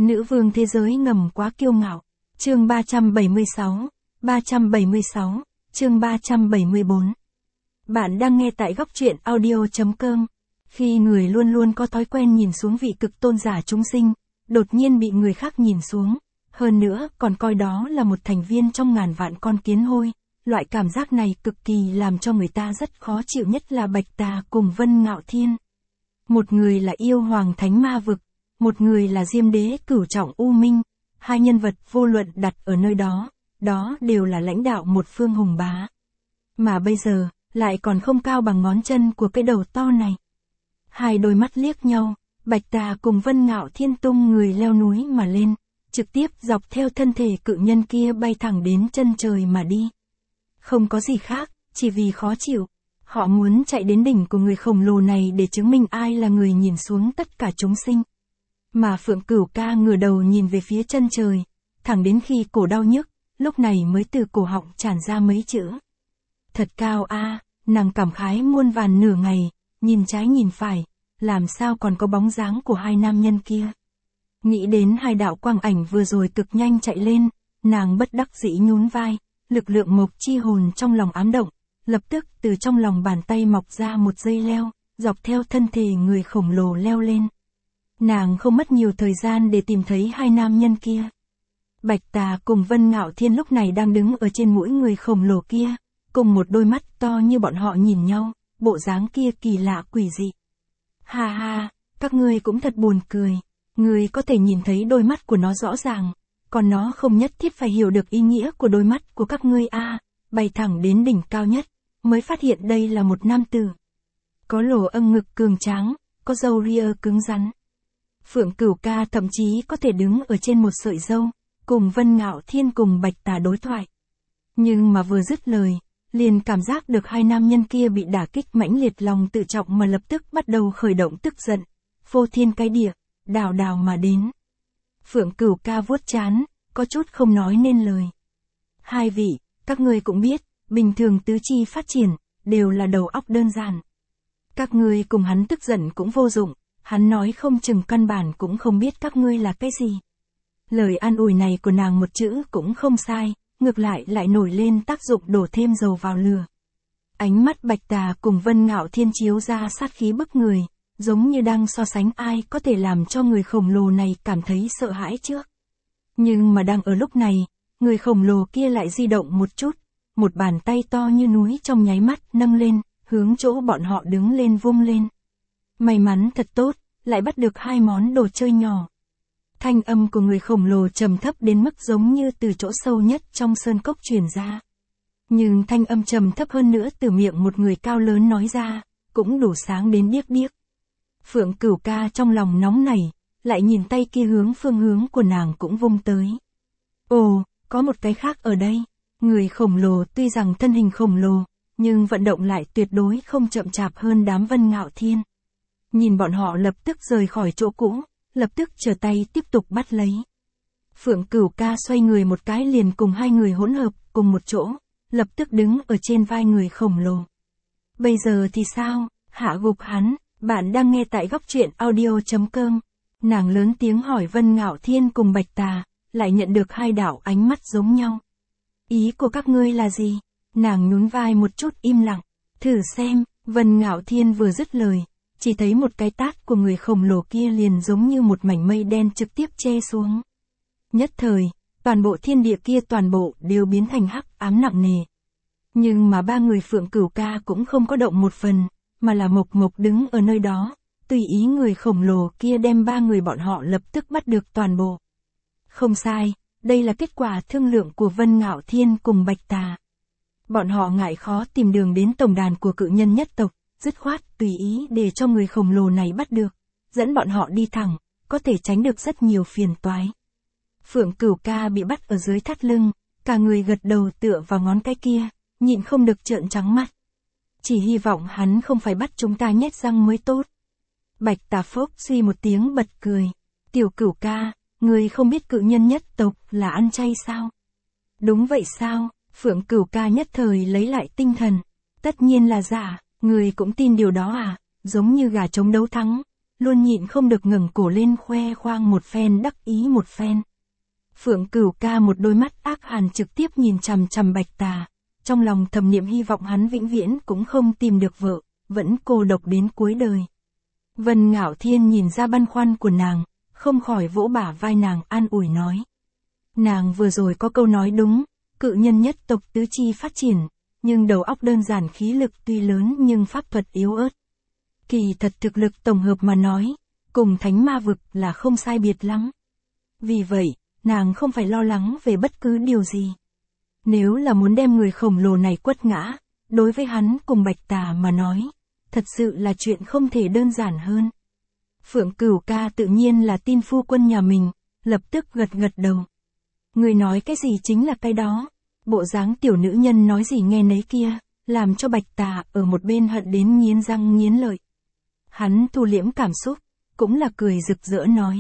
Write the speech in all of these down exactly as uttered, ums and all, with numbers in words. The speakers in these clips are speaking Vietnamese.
Nữ vương thế giới ngầm quá kiêu ngạo. Chương ba trăm bảy mươi sáu, ba trăm bảy mươi sáu, chương ba trăm bảy mươi bốn. Bạn đang nghe tại góc truyện audio chấm com. Khi người luôn luôn có thói quen nhìn xuống vị cực tôn giả chúng sinh, đột nhiên bị người khác nhìn xuống, hơn nữa còn coi đó là một thành viên trong ngàn vạn con kiến hôi, loại cảm giác này cực kỳ làm cho người ta rất khó chịu, nhất là Bạch Tà cùng Vân Ngạo Thiên. Một người là yêu hoàng thánh ma vực, một người là Diêm Đế cửu trọng u minh, hai nhân vật vô luận đặt ở nơi đó, đó đều là lãnh đạo một phương hùng bá. Mà bây giờ, lại còn không cao bằng ngón chân của cái đầu to này. Hai đôi mắt liếc nhau, Bạch Tà cùng Vân Ngạo Thiên tung người leo núi mà lên, trực tiếp dọc theo thân thể cự nhân kia bay thẳng đến chân trời mà đi. Không có gì khác, chỉ vì khó chịu. Họ muốn chạy đến đỉnh của người khổng lồ này để chứng minh ai là người nhìn xuống tất cả chúng sinh. Mà Phượng Cửu Ca ngửa đầu nhìn về phía chân trời, thẳng đến khi cổ đau nhức, lúc này mới từ cổ họng tràn ra mấy chữ. Thật cao a, nàng cảm khái muôn vàn nửa ngày, nhìn trái nhìn phải, làm sao còn có bóng dáng của hai nam nhân kia. Nghĩ đến hai đạo quang ảnh vừa rồi cực nhanh chạy lên, nàng bất đắc dĩ nhún vai, lực lượng mộc chi hồn trong lòng ám động, lập tức từ trong lòng bàn tay mọc ra một dây leo, dọc theo thân thể người khổng lồ leo lên. Nàng không mất nhiều thời gian để tìm thấy hai nam nhân kia. Bạch Tà cùng Vân Ngạo Thiên lúc này đang đứng ở trên mũi người khổng lồ kia, cùng một đôi mắt to như bọn họ nhìn nhau, bộ dáng kia kỳ lạ quỷ dị. Ha ha, các ngươi cũng thật buồn cười, ngươi có thể nhìn thấy đôi mắt của nó rõ ràng, còn nó không nhất thiết phải hiểu được ý nghĩa của đôi mắt của các ngươi a. À, bay thẳng đến đỉnh cao nhất, mới phát hiện đây là một nam tử. Có lỗ âng ngực cường tráng, có râu ria cứng rắn. Phượng Cửu Ca thậm chí có thể đứng ở trên một sợi râu, cùng Vân Ngạo Thiên cùng Bạch Tà đối thoại. Nhưng mà vừa dứt lời, liền cảm giác được hai nam nhân kia bị đả kích mãnh liệt, lòng tự trọng mà lập tức bắt đầu khởi động tức giận, phô thiên cái địa, đào đào mà đến. Phượng Cửu Ca vuốt trán, có chút không nói nên lời. Hai vị, các ngươi cũng biết, bình thường tứ chi phát triển, đều là đầu óc đơn giản. Các ngươi cùng hắn tức giận cũng vô dụng, hắn nói không chừng căn bản cũng không biết các ngươi là cái gì. Lời an ủi này của nàng một chữ cũng không sai, ngược lại lại nổi lên tác dụng đổ thêm dầu vào lửa. Ánh mắt Bạch Tà cùng Vân Ngạo Thiên chiếu ra sát khí bức người, giống như đang so sánh ai có thể làm cho người khổng lồ này cảm thấy sợ hãi trước. Nhưng mà đang ở lúc này, người khổng lồ kia lại di động một chút, một bàn tay to như núi trong nháy mắt nâng lên, hướng chỗ bọn họ đứng lên vung lên. May mắn thật tốt, lại bắt được hai món đồ chơi nhỏ. Thanh âm của người khổng lồ trầm thấp đến mức giống như từ chỗ sâu nhất trong sơn cốc truyền ra. Nhưng thanh âm trầm thấp hơn nữa từ miệng một người cao lớn nói ra, cũng đủ sáng đến điếc điếc. Phượng Cửu Ca trong lòng nóng nảy, lại nhìn tay kia hướng phương hướng của nàng cũng vung tới. Ồ, có một cái khác ở đây. Người khổng lồ tuy rằng thân hình khổng lồ, nhưng vận động lại tuyệt đối không chậm chạp hơn đám Vân Ngạo Thiên. Nhìn bọn họ lập tức rời khỏi chỗ cũ, lập tức trở tay tiếp tục bắt lấy. Phượng Cửu Ca xoay người một cái liền cùng hai người hỗn hợp cùng một chỗ, lập tức đứng ở trên vai người khổng lồ. Bây giờ thì sao, hạ gục hắn, bạn đang nghe tại góc truyện audio chấm com. Nàng lớn tiếng hỏi Vân Ngạo Thiên cùng Bạch Tà, lại nhận được hai đạo ánh mắt giống nhau. Ý của các ngươi là gì? Nàng nhún vai một chút im lặng. Thử xem, Vân Ngạo Thiên vừa dứt lời, chỉ thấy một cái tát của người khổng lồ kia liền giống như một mảnh mây đen trực tiếp che xuống. Nhất thời, toàn bộ thiên địa kia toàn bộ đều biến thành hắc ám nặng nề. Nhưng mà ba người Phượng Cửu Ca cũng không có động một phần, mà là mộc mộc đứng ở nơi đó, tùy ý người khổng lồ kia đem ba người bọn họ lập tức bắt được toàn bộ. Không sai, đây là kết quả thương lượng của Vân Ngạo Thiên cùng Bạch Tà. Bọn họ ngại khó tìm đường đến tổng đàn của cự nhân nhất tộc, dứt khoát tùy ý để cho người khổng lồ này bắt được, dẫn bọn họ đi thẳng, có thể tránh được rất nhiều phiền toái. Phượng Cửu Ca bị bắt ở dưới thắt lưng, cả người gật đầu tựa vào ngón cái kia, nhịn không được trợn trắng mắt. Chỉ hy vọng hắn không phải bắt chúng ta nhét răng mới tốt. Bạch Tà phốc suy một tiếng bật cười. Tiểu Cửu Ca, người không biết cự nhân nhất tộc là ăn chay sao? Đúng vậy sao? Phượng Cửu Ca nhất thời lấy lại tinh thần. Tất nhiên là giả, người cũng tin điều đó à? Giống như gà trống đấu thắng. luôn nhịn không được ngẩng cổ lên khoe khoang một phen đắc ý một phen. Phượng Cửu Ca một đôi mắt ác hàn trực tiếp nhìn chằm chằm Bạch Tà, trong lòng thầm niệm hy vọng hắn vĩnh viễn cũng không tìm được vợ, vẫn cô độc đến cuối đời. Vân Ngạo Thiên nhìn ra băn khoăn của nàng, không khỏi vỗ bả vai nàng an ủi nói. Nàng vừa rồi có câu nói đúng, cự nhân nhất tộc tứ chi phát triển, nhưng đầu óc đơn giản khí lực tuy lớn nhưng pháp thuật yếu ớt. Kỳ thật thực lực tổng hợp mà nói, cùng thánh ma vực là không sai biệt lắm. Vì vậy, nàng không phải lo lắng về bất cứ điều gì. Nếu là muốn đem người khổng lồ này quất ngã, đối với hắn cùng Bạch Tà mà nói, thật sự là chuyện không thể đơn giản hơn. Phượng Cửu Ca tự nhiên là tin phu quân nhà mình, lập tức gật gật đầu. Người nói cái gì chính là cái đó, bộ dáng tiểu nữ nhân nói gì nghe nấy kia, làm cho Bạch Tà ở một bên hận đến nghiến răng nghiến lợi. Hắn thu liễm cảm xúc, cũng là cười rực rỡ nói.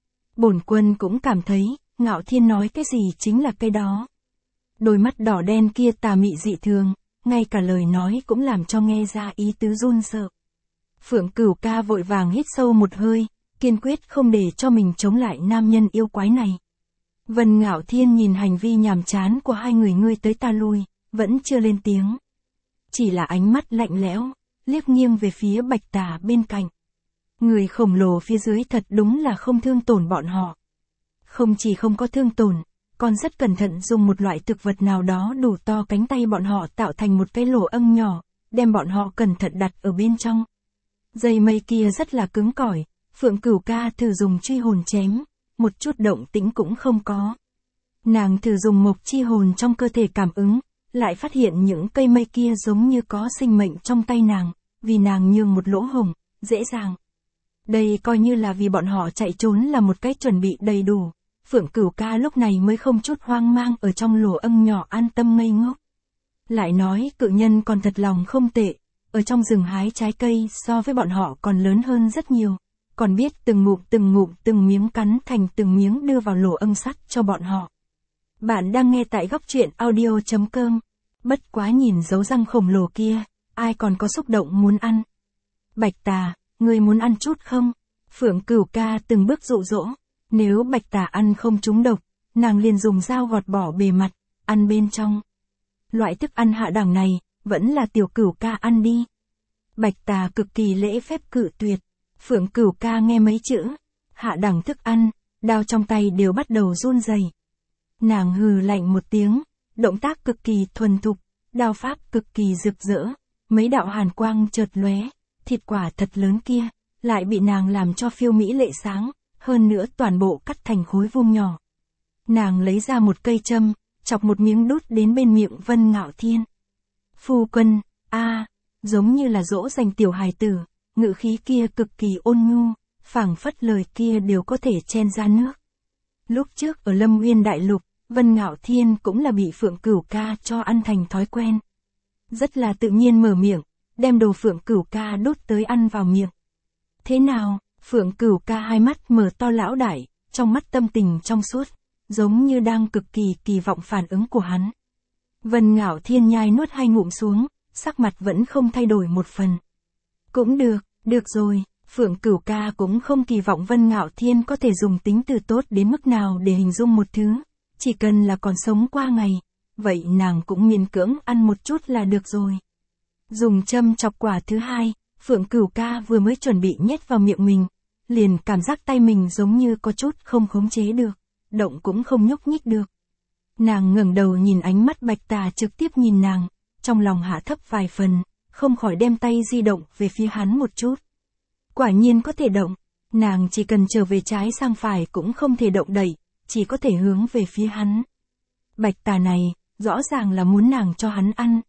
Bổn quân cũng cảm thấy, Ngạo Thiên nói cái gì chính là cái đó. Đôi mắt đỏ đen kia tà mị dị thường, ngay cả lời nói cũng làm cho nghe ra ý tứ run sợ. Phượng Cửu Ca vội vàng hít sâu một hơi, kiên quyết không để cho mình chống lại nam nhân yêu quái này. Vân Ngạo Thiên nhìn hành vi nhàm chán của hai người ngươi tới ta lui, vẫn chưa lên tiếng. Chỉ là ánh mắt lạnh lẽo, liếc nghiêng về phía Bạch Tà bên cạnh. Người khổng lồ phía dưới thật đúng là không thương tổn bọn họ. Không chỉ không có thương tổn, còn rất cẩn thận dùng một loại thực vật nào đó đủ to cánh tay bọn họ tạo thành một cái lỗ âng nhỏ, đem bọn họ cẩn thận đặt ở bên trong. Dây mây kia rất là cứng cỏi, Phượng Cửu Ca thử dùng truy hồn chém, một chút động tĩnh cũng không có. Nàng thử dùng mộc chi hồn trong cơ thể cảm ứng, lại phát hiện những cây mây kia giống như có sinh mệnh trong tay nàng, vì nàng nhường một lỗ hổng, dễ dàng. Đây coi như là vì bọn họ chạy trốn là một cái chuẩn bị đầy đủ. Phượng Cửu Ca lúc này mới không chút hoang mang ở trong lỗ âng nhỏ an tâm ngây ngốc. Lại nói cự nhân còn thật lòng không tệ, ở trong rừng hái trái cây so với bọn họ còn lớn hơn rất nhiều, còn biết từng ngụm từng ngụm từng miếng cắn thành từng miếng đưa vào lỗ âng sắt cho bọn họ. Bạn đang nghe tại góc truyện audio chấm com, bất quá nhìn dấu răng khổng lồ kia, ai còn có xúc động muốn ăn. Bạch Tà, ngươi muốn ăn chút không? Phượng Cửu Ca từng bước dụ dỗ. Nếu Bạch Tà ăn không trúng độc, nàng liền dùng dao gọt bỏ bề mặt, ăn bên trong. Loại thức ăn hạ đẳng này, vẫn là tiểu Cửu Ca ăn đi. Bạch Tà cực kỳ lễ phép cự tuyệt. Phượng Cửu Ca nghe mấy chữ, hạ đẳng thức ăn, đao trong tay đều bắt đầu run rẩy. Nàng hừ lạnh một tiếng, động tác cực kỳ thuần thục, đao pháp cực kỳ rực rỡ, mấy đạo hàn quang chợt lóe, thịt quả thật lớn kia, lại bị nàng làm cho phiêu mỹ lệ sáng. Hơn nữa toàn bộ cắt thành khối vuông nhỏ. Nàng lấy ra một cây châm, chọc một miếng đút đến bên miệng Vân Ngạo Thiên. Phu quân, a, à, giống như là dỗ dành tiểu hài tử, ngữ khí kia cực kỳ ôn nhu, phảng phất lời kia đều có thể chen ra nước. Lúc trước ở Lâm Nguyên Đại Lục, Vân Ngạo Thiên cũng là bị Phượng Cửu Ca cho ăn thành thói quen. Rất là tự nhiên mở miệng, đem đồ Phượng Cửu Ca đút tới ăn vào miệng. Thế nào? Phượng Cửu Ca hai mắt mở to lão đại, trong mắt tâm tình trong suốt, giống như đang cực kỳ kỳ vọng phản ứng của hắn. Vân Ngạo Thiên nhai nuốt hai ngụm xuống, sắc mặt vẫn không thay đổi một phần. Cũng được, được rồi, Phượng Cửu Ca cũng không kỳ vọng Vân Ngạo Thiên có thể dùng tính từ tốt đến mức nào để hình dung một thứ, chỉ cần là còn sống qua ngày, vậy nàng cũng miễn cưỡng ăn một chút là được rồi. Dùng châm chọc quả thứ hai. Phượng Cửu Ca vừa mới chuẩn bị nhét vào miệng mình, liền cảm giác tay mình giống như có chút không khống chế được, động cũng không nhúc nhích được. Nàng ngẩng đầu nhìn ánh mắt Bạch Tà trực tiếp nhìn nàng, trong lòng hạ thấp vài phần, không khỏi đem tay di động về phía hắn một chút. Quả nhiên có thể động, nàng chỉ cần trở về trái sang phải cũng không thể động đậy, chỉ có thể hướng về phía hắn. Bạch Tà này, rõ ràng là muốn nàng cho hắn ăn.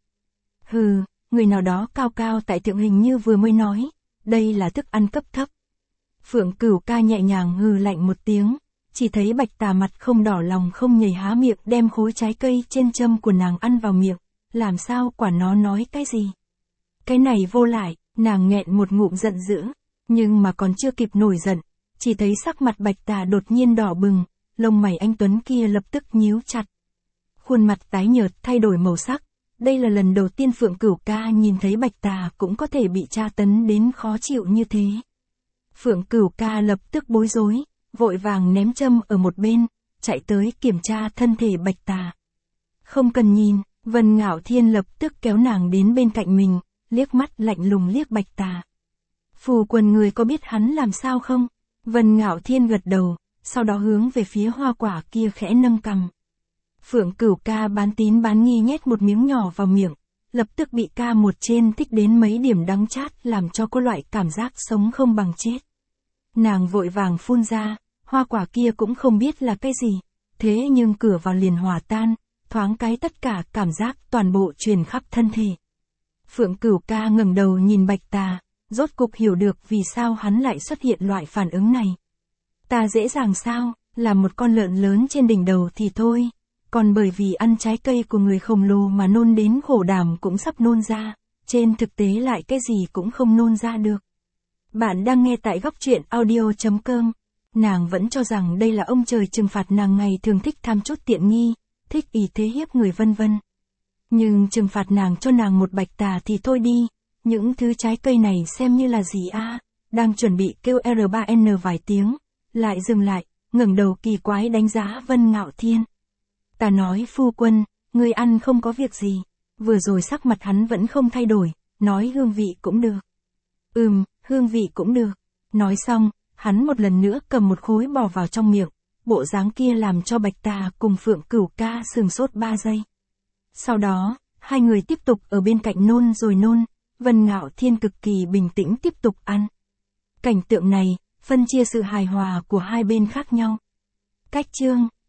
Hừ. Người nào đó cao cao tại thượng hình như vừa mới nói, đây là thức ăn cấp thấp. Phượng Cửu Ca nhẹ nhàng hừ lạnh một tiếng, chỉ thấy Bạch Tà mặt không đỏ lòng không nhảy há miệng đem khối trái cây trên châm của nàng ăn vào miệng, làm sao quả nó nói cái gì. Cái này vô lại, nàng nghẹn một ngụm giận dữ, nhưng mà còn chưa kịp nổi giận, chỉ thấy sắc mặt Bạch Tà đột nhiên đỏ bừng, lông mày anh tuấn kia lập tức nhíu chặt. Khuôn mặt tái nhợt thay đổi màu sắc. Đây là lần đầu tiên Phượng Cửu Ca nhìn thấy Bạch Tà cũng có thể bị tra tấn đến khó chịu như thế. Phượng Cửu ca lập tức bối rối, vội vàng ném châm ở một bên, chạy tới kiểm tra thân thể Bạch Tà. Không cần nhìn, Vân Ngạo Thiên lập tức kéo nàng đến bên cạnh mình, liếc mắt lạnh lùng liếc Bạch Tà. Phù Quần người có biết hắn làm sao không? Vân Ngạo Thiên gật đầu, sau đó hướng về phía hoa quả kia khẽ nâng cằm. Phượng Cửu ca bán tín bán nghi nhét một miếng nhỏ vào miệng, lập tức bị ca một trên thích đến mấy điểm đắng chát làm cho có loại cảm giác sống không bằng chết. Nàng vội vàng phun ra, hoa quả kia cũng không biết là cái gì, thế nhưng cửa vào liền hòa tan, thoáng cái tất cả cảm giác toàn bộ truyền khắp thân thể. Phượng Cửu ca ngẩng đầu nhìn Bạch Tà, rốt cục hiểu được vì sao hắn lại xuất hiện loại phản ứng này. Ta dễ dàng sao, là một con lợn lớn trên đỉnh đầu thì thôi, còn bởi vì ăn trái cây của người khổng lồ mà nôn đến khổ đảm cũng sắp nôn ra, trên thực tế lại cái gì cũng không nôn ra được. Bạn đang nghe tại góc truyện audio chấm com. Nàng vẫn cho rằng đây là ông trời trừng phạt nàng ngày thường thích tham chút tiện nghi, thích ý thế hiếp người vân vân. Nhưng trừng phạt nàng cho nàng một Bạch Tà thì thôi đi, những thứ trái cây này xem như là gì a? Đang chuẩn bị kêu R ba N vài tiếng, lại dừng lại, ngẩng đầu kỳ quái đánh giá Vân Ngạo Thiên. Ta nói phu quân, ngươi ăn không có việc gì, vừa rồi sắc mặt hắn vẫn không thay đổi, nói hương vị cũng được. Ừm, hương vị cũng được. Nói xong, hắn một lần nữa cầm một khối bỏ vào trong miệng, bộ dáng kia làm cho Bạch Tà cùng Phượng Cửu ca sừng sốt ba giây. Sau đó, hai người tiếp tục ở bên cạnh nôn rồi nôn, Vân Ngạo Thiên cực kỳ bình tĩnh tiếp tục ăn. Cảnh tượng này, phân chia sự hài hòa của hai bên khác nhau. Cách chương